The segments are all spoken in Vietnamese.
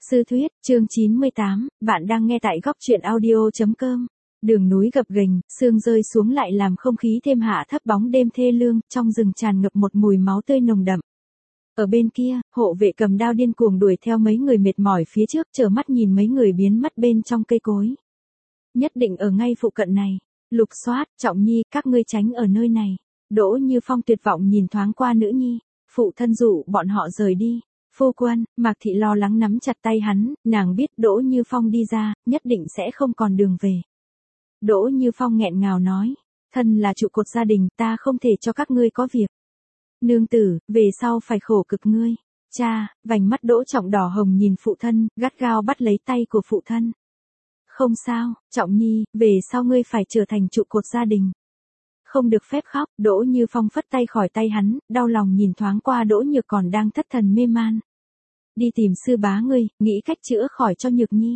Sư thuyết, chương 98, bạn đang nghe tại góc truyện audio.com. Đường núi gập ghềnh, sương rơi xuống lại làm không khí thêm hạ thấp, bóng đêm thê lương, trong rừng tràn ngập một mùi máu tươi nồng đậm. Ở bên kia, hộ vệ cầm đao điên cuồng đuổi theo mấy người mệt mỏi phía trước, trơ mắt nhìn mấy người biến mất bên trong cây cối. Nhất định ở ngay phụ cận này. Lục Soát, Trọng Nhi, các ngươi tránh ở nơi này. Đỗ Như Phong tuyệt vọng nhìn thoáng qua nữ nhi, phụ thân dụ bọn họ rời đi. Phu quân, Mạc Thị lo lắng nắm chặt tay hắn, nàng biết Đỗ Như Phong đi ra, nhất định sẽ không còn đường về. Đỗ Như Phong nghẹn ngào nói, thân là trụ cột gia đình, ta không thể cho các ngươi có việc. Nương tử, về sau phải khổ cực ngươi. Cha, vành mắt Đỗ Trọng đỏ hồng nhìn phụ thân, gắt gao bắt lấy tay của phụ thân. Không sao, Trọng Nhi, về sau ngươi phải trở thành trụ cột gia đình. Không được phép khóc, Đỗ Như Phong phất tay khỏi tay hắn, đau lòng nhìn thoáng qua Đỗ Nhược còn đang thất thần mê man. Đi tìm sư bá ngươi, nghĩ cách chữa khỏi cho Nhược Nhi.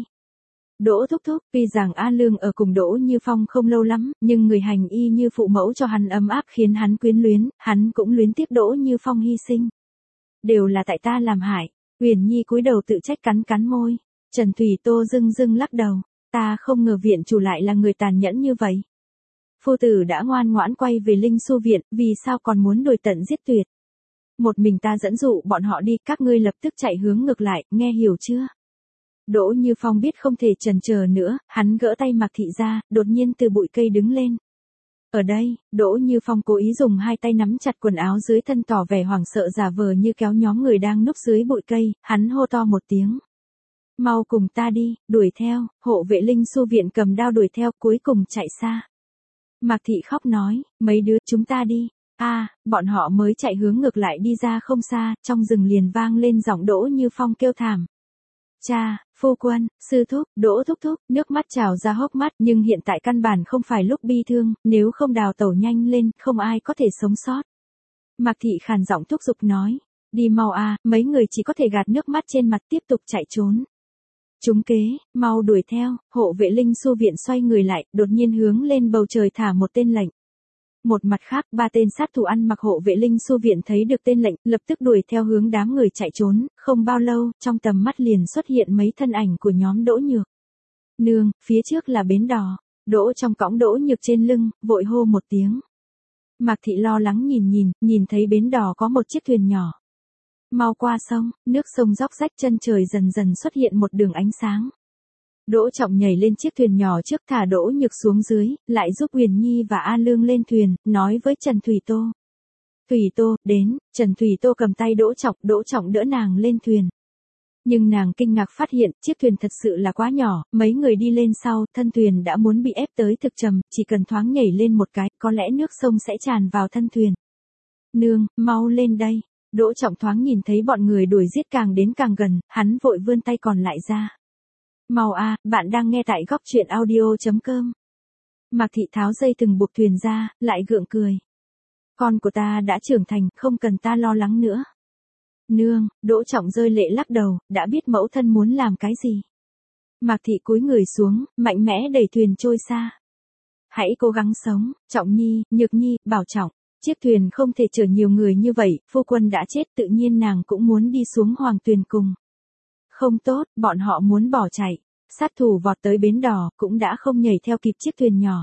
Đỗ thúc thúc, tuy rằng A Lương ở cùng Đỗ Như Phong không lâu lắm, nhưng người hành y như phụ mẫu cho hắn ấm áp khiến hắn quyến luyến, hắn cũng luyến tiếc Đỗ Như Phong hy sinh. Đều là tại ta làm hại. Huyền Nhi cúi đầu tự trách cắn cắn môi. Trần Thủy Tô dưng dưng lắc đầu, ta không ngờ viện chủ lại là người tàn nhẫn như vậy. Phu tử đã ngoan ngoãn quay về Linh Xu viện, vì sao còn muốn đuổi tận giết tuyệt? Một mình ta dẫn dụ bọn họ đi, các ngươi lập tức chạy hướng ngược lại, nghe hiểu chưa? Đỗ Như Phong biết không thể chần chờ nữa, hắn gỡ tay Mạc Thị ra, đột nhiên từ bụi cây đứng lên. Ở đây, Đỗ Như Phong cố ý dùng hai tay nắm chặt quần áo dưới thân tỏ vẻ hoảng sợ giả vờ như kéo nhóm người đang núp dưới bụi cây, hắn hô to một tiếng. Mau cùng ta đi, đuổi theo, hộ vệ Linh Xu viện cầm đao đuổi theo, cuối cùng chạy xa. Mạc Thị khóc nói, mấy đứa chúng ta đi. Bọn họ mới chạy hướng ngược lại đi ra không xa, trong rừng liền vang lên giọng Đỗ Như Phong kêu thảm. Cha, phu quân, sư thúc, Đỗ thúc thúc, nước mắt trào ra hốc mắt, nhưng hiện tại căn bản không phải lúc bi thương, nếu không đào tẩu nhanh lên, không ai có thể sống sót. Mạc Thị khàn giọng thúc giục nói, đi mau mấy người chỉ có thể gạt nước mắt trên mặt tiếp tục chạy trốn. Chúng kế, mau đuổi theo, hộ vệ Linh Xu viện xoay người lại, đột nhiên hướng lên bầu trời thả một tên lệnh. Một mặt khác, ba tên sát thủ ăn mặc hộ vệ Linh Xu viện thấy được tên lệnh, lập tức đuổi theo hướng đám người chạy trốn, không bao lâu, trong tầm mắt liền xuất hiện mấy thân ảnh của nhóm Đỗ Nhược. Nương, phía trước là bến đò, Đỗ Trong cõng Đỗ Nhược trên lưng, vội hô một tiếng. Mạc Thị lo lắng nhìn thấy bến đò có một chiếc thuyền nhỏ. Mau qua sông, nước sông róc rách, chân trời dần dần xuất hiện một đường ánh sáng. Đỗ Trọng nhảy lên chiếc thuyền nhỏ trước, thả Đỗ Nhược xuống dưới, lại giúp Huyền Nhi và A Lương lên thuyền, nói với Trần Thủy Tô. Thủy Tô, đến, Trần Thủy Tô cầm tay Đỗ Trọng đỡ nàng lên thuyền. Nhưng nàng kinh ngạc phát hiện, chiếc thuyền thật sự là quá nhỏ, mấy người đi lên sau, thân thuyền đã muốn bị ép tới thực trầm, chỉ cần thoáng nhảy lên một cái, có lẽ nước sông sẽ tràn vào thân thuyền. Nương, mau lên đây. Đỗ Trọng thoáng nhìn thấy bọn người đuổi giết càng đến càng gần, hắn vội vươn tay còn lại ra. Mau bạn đang nghe tại góc truyện audio.com. Mạc Thị tháo dây thừng buộc thuyền ra, lại gượng cười. Con của ta đã trưởng thành, không cần ta lo lắng nữa. Nương, Đỗ Trọng rơi lệ lắc đầu, đã biết mẫu thân muốn làm cái gì. Mạc Thị cúi người xuống, mạnh mẽ đẩy thuyền trôi xa. Hãy cố gắng sống, Trọng Nhi, Nhược Nhi, bảo trọng. Chiếc thuyền không thể chở nhiều người như vậy, phu quân đã chết, tự nhiên nàng cũng muốn đi xuống hoàng tuyền cùng. Không tốt, bọn họ muốn bỏ chạy. Sát thủ vọt tới bến đò, cũng đã không nhảy theo kịp chiếc thuyền nhỏ.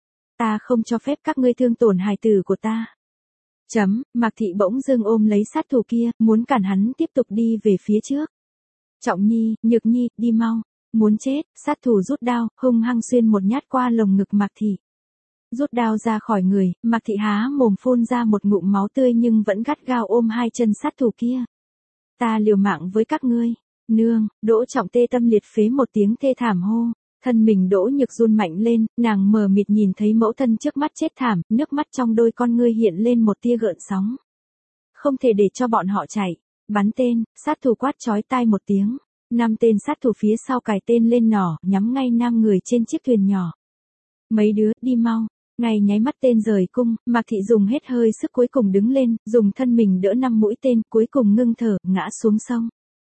Ta không cho phép các ngươi thương tổn hài tử của ta. Mạc Thị bỗng dưng ôm lấy sát thủ kia, muốn cản hắn tiếp tục đi về phía trước. Trọng Nhi, Nhược Nhi, đi mau. Muốn chết, sát thủ rút đao, hung hăng xuyên một nhát qua lồng ngực Mạc Thị. Rút đao ra khỏi người, Mạc Thị há mồm phun ra một ngụm máu tươi nhưng vẫn gắt gao ôm hai chân sát thủ kia. Ta liều mạng với các ngươi. Nương, Đỗ Trọng tê tâm liệt phế một tiếng thê thảm hô. Thân mình Đỗ Nhược run mạnh lên, nàng mờ mịt nhìn thấy mẫu thân trước mắt chết thảm, nước mắt trong đôi con ngươi hiện lên một tia gợn sóng. Không thể để cho bọn họ chạy. Bắn tên, sát thủ quát chói tai một tiếng. 5 tên sát thủ phía sau cài tên lên nỏ, nhắm ngay 5 người trên chiếc thuyền nhỏ. Mấy đứa, đi mau. Ngay nháy mắt tên rời cung, Mạc Thị dùng hết hơi sức cuối cùng đứng lên, dùng thân mình đỡ 5 mũi tên, cuối cùng ngưng thở, ngã xuống sông.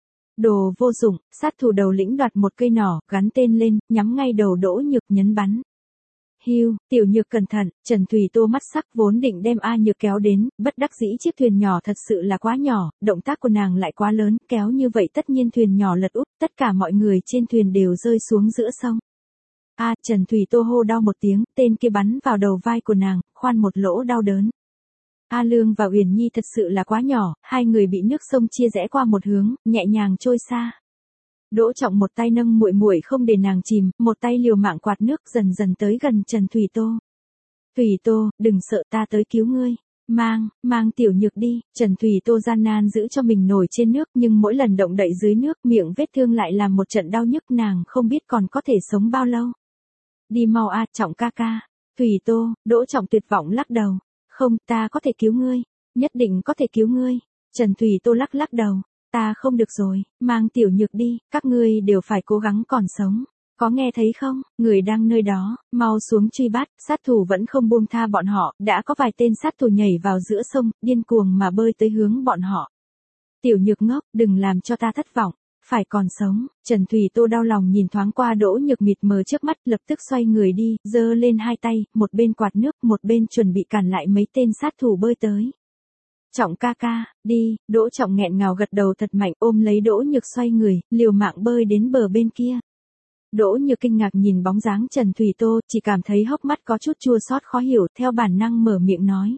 Đồ vô dụng, sát thủ đầu lĩnh đoạt một cây nỏ, gắn tên lên, nhắm ngay đầu Đỗ Nhược nhấn bắn. Hiu, Tiểu Nhược cẩn thận, Trần Thùy Tô mắt sắc vốn định đem A Nhược kéo đến, bất đắc dĩ chiếc thuyền nhỏ thật sự là quá nhỏ, động tác của nàng lại quá lớn, kéo như vậy tất nhiên thuyền nhỏ lật úp, tất cả mọi người trên thuyền đều rơi xuống giữa sông. Trần Thùy Tô hô đau một tiếng, tên kia bắn vào đầu vai của nàng, khoan một lỗ đau đớn. A Lương và Uyển Nhi thật sự là quá nhỏ, hai người bị nước sông chia rẽ qua một hướng, nhẹ nhàng trôi xa. Đỗ Trọng một tay nâng muội muội không để nàng chìm, một tay liều mạng quạt nước dần dần tới gần Trần Thùy Tô. Thùy Tô, đừng sợ, ta tới cứu ngươi. Mang Tiểu Nhược đi. Trần Thùy Tô gian nan giữ cho mình nổi trên nước, nhưng mỗi lần động đậy dưới nước, miệng vết thương lại làm một trận đau nhức, nàng không biết còn có thể sống bao lâu. Đi mau Trọng ca ca. Thùy Tô, Đỗ Trọng tuyệt vọng lắc đầu. Không, ta có thể cứu ngươi. Nhất định có thể cứu ngươi. Trần Thùy Tô lắc đầu. Ta không được rồi, mang Tiểu Nhược đi, các ngươi đều phải cố gắng còn sống. Có nghe thấy không, người đang nơi đó, mau xuống truy bắt, sát thủ vẫn không buông tha bọn họ, đã có vài tên sát thủ nhảy vào giữa sông, điên cuồng mà bơi tới hướng bọn họ. Tiểu Nhược ngốc, đừng làm cho ta thất vọng, phải còn sống. Trần Thùy Tô đau lòng nhìn thoáng qua Đỗ Nhược mịt mờ trước mắt, lập tức xoay người đi, giơ lên hai tay, một bên quạt nước, một bên chuẩn bị cản lại mấy tên sát thủ bơi tới. Trọng ca ca, đi. Đỗ Trọng nghẹn ngào gật đầu thật mạnh, ôm lấy Đỗ Nhược xoay người, liều mạng bơi đến bờ bên kia. Đỗ Nhược kinh ngạc nhìn bóng dáng Trần Thùy Tô, chỉ cảm thấy hốc mắt có chút chua xót khó hiểu, theo bản năng mở miệng nói.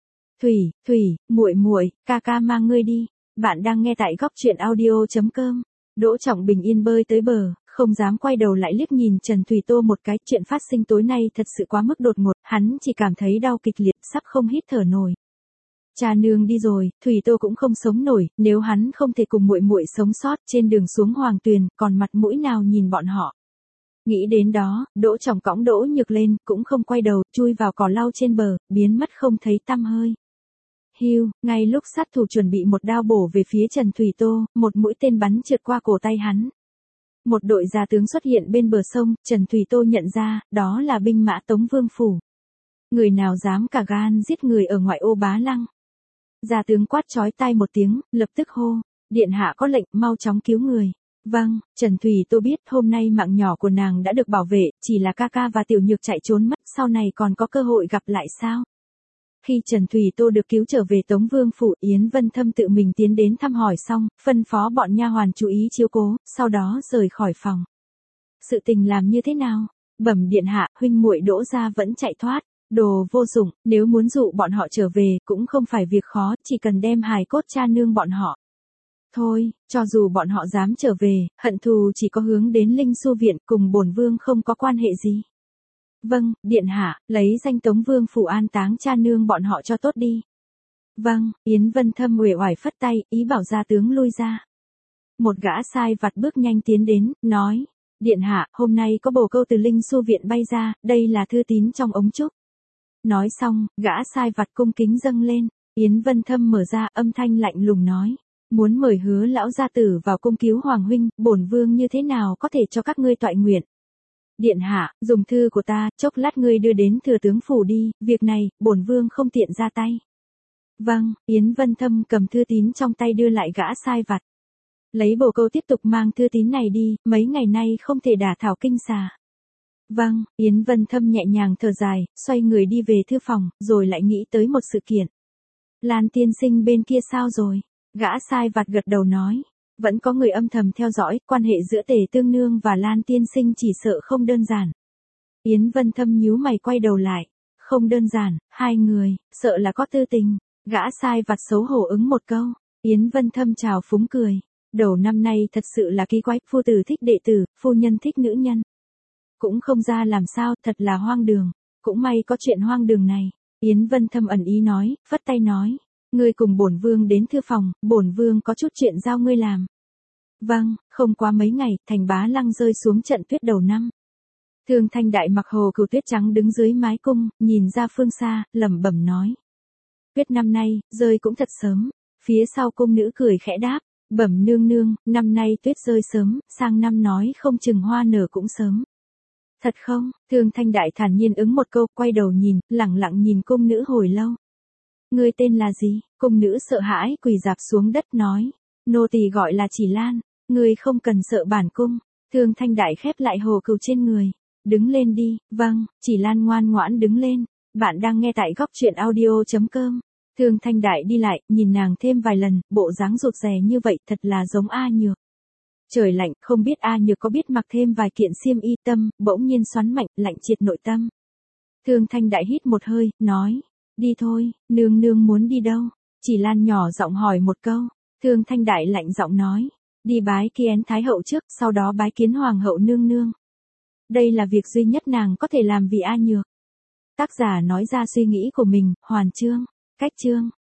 Thùy, muội, ca ca mang ngươi đi. Bạn đang nghe tại goctruyện.audio.com. Đỗ Trọng bình yên bơi tới bờ, không dám quay đầu lại liếc nhìn Trần Thùy Tô một cái, chuyện phát sinh tối nay thật sự quá mức đột ngột, hắn chỉ cảm thấy đau kịch liệt, sắp không hít thở nổi. Cha nương đi rồi, Thùy Tô cũng không sống nổi, nếu hắn không thể cùng muội muội sống sót trên đường xuống Hoàng Tuyền, còn mặt mũi nào nhìn bọn họ. Nghĩ đến đó, Đỗ Trọng cõng Đỗ Nhược lên, cũng không quay đầu, chui vào cỏ lau trên bờ, biến mất không thấy tăm hơi. Hiu, ngay lúc sát thủ chuẩn bị một đao bổ về phía Trần Thùy Tô, một mũi tên bắn trượt qua cổ tay hắn. Một đội gia tướng xuất hiện bên bờ sông, Trần Thùy Tô nhận ra, đó là binh mã Tống Vương Phủ. Người nào dám cả gan giết người ở ngoại ô Bá Lăng. Gia tướng quát chói tai một tiếng, lập tức hô, điện hạ có lệnh, mau chóng cứu người. Vâng, Trần Thùy Tô biết hôm nay mạng nhỏ của nàng đã được bảo vệ, chỉ là ca ca và Tiểu Nhược chạy trốn mất, sau này còn có cơ hội gặp lại sao? Khi Trần Thùy Tô được cứu trở về Tống Vương Phủ, Yến Vân Thâm tự mình tiến đến thăm hỏi xong, phân phó bọn nha hoàn chú ý chiếu cố, sau đó rời khỏi phòng. Sự tình làm như thế nào? Bẩm điện hạ, huynh muội Đỗ gia vẫn chạy thoát. Đồ vô dụng, nếu muốn dụ bọn họ trở về, cũng không phải việc khó, chỉ cần đem hài cốt cha nương bọn họ. Thôi, cho dù bọn họ dám trở về, hận thù chỉ có hướng đến Linh Xu Viện, cùng bổn vương không có quan hệ gì. Vâng, điện hạ, lấy danh Tống Vương Phủ an táng cha nương bọn họ cho tốt đi. Vâng, Yến Vân Thâm uể oải phất tay, ý bảo gia tướng lui ra. Một gã sai vặt bước nhanh tiến đến, nói, điện hạ, hôm nay có bồ câu từ Linh Xu Viện bay ra, đây là thư tín trong ống trúc. Nói xong, gã sai vặt cung kính dâng lên, Yến Vân Thâm mở ra, âm thanh lạnh lùng nói, muốn mời Hứa lão gia tử vào cung cứu hoàng huynh, bổn vương như thế nào có thể cho các ngươi toại nguyện. Điện hạ, dùng thư của ta, chốc lát ngươi đưa đến thừa tướng phủ đi, việc này, bổn vương không tiện ra tay. Vâng, Yến Vân Thâm cầm thư tín trong tay đưa lại gã sai vặt. Lấy bồ câu tiếp tục mang thư tín này đi, mấy ngày nay không thể đả thảo kinh xà. Vâng, Yến Vân Thâm nhẹ nhàng thở dài, xoay người đi về thư phòng, rồi lại nghĩ tới một sự kiện. Lan tiên sinh bên kia sao rồi? Gã sai vặt gật đầu nói. Vẫn có người âm thầm theo dõi, quan hệ giữa Tề Tương Nương và Lan tiên sinh chỉ sợ không đơn giản. Yến Vân Thâm nhíu mày quay đầu lại. Không đơn giản, hai người, sợ là có tư tình. Gã sai vặt xấu hổ ứng một câu. Yến Vân Thâm chào phúng cười. Đầu năm nay thật sự là kỳ quái, phu tử thích đệ tử, phu nhân thích nữ nhân. Cũng không ra làm sao, thật là hoang đường. Cũng may có chuyện hoang đường này. Yến Vân Thâm ẩn ý nói, phất tay nói. Ngươi cùng bổn vương đến thư phòng, bổn vương có chút chuyện giao ngươi làm. Vâng, không quá mấy ngày, thành Bá Lăng rơi xuống trận tuyết đầu năm. Thương Thanh Đại mặc hồ cừu tuyết trắng đứng dưới mái cung, nhìn ra phương xa, lẩm bẩm nói. Tuyết năm nay, rơi cũng thật sớm. Phía sau cung nữ cười khẽ đáp, bẩm nương nương, năm nay tuyết rơi sớm, sang năm nói không chừng hoa nở cũng sớm. Thật không? Thương Thanh Đại thản nhiên ứng một câu, quay đầu nhìn, lẳng lặng nhìn cung nữ hồi lâu. Ngươi tên là gì? Cung nữ sợ hãi quỳ rạp xuống đất nói. Nô tỳ gọi là Chỉ Lan, ngươi không cần sợ bản cung. Thương Thanh Đại khép lại hồ cừu trên người. Đứng lên đi, vâng, chỉ Lan ngoan ngoãn đứng lên. Bạn đang nghe tại góc chuyện audio.com. Thương Thanh Đại đi lại, nhìn nàng thêm vài lần, bộ dáng rụt rè như vậy thật là giống A Nhược. Trời lạnh, không biết A Nhược có biết mặc thêm vài kiện xiêm y, tâm bỗng nhiên xoắn mạnh, lạnh triệt nội tâm. Thương Thanh Đại hít một hơi, nói, đi thôi, nương nương muốn đi đâu? Chỉ Lan nhỏ giọng hỏi một câu. Thương Thanh Đại lạnh giọng nói, đi bái kiến Thái hậu trước, sau đó bái kiến Hoàng hậu nương nương. Đây là việc duy nhất nàng có thể làm vì A Nhược. Tác giả nói ra suy nghĩ của mình, hoàn chương, cách chương.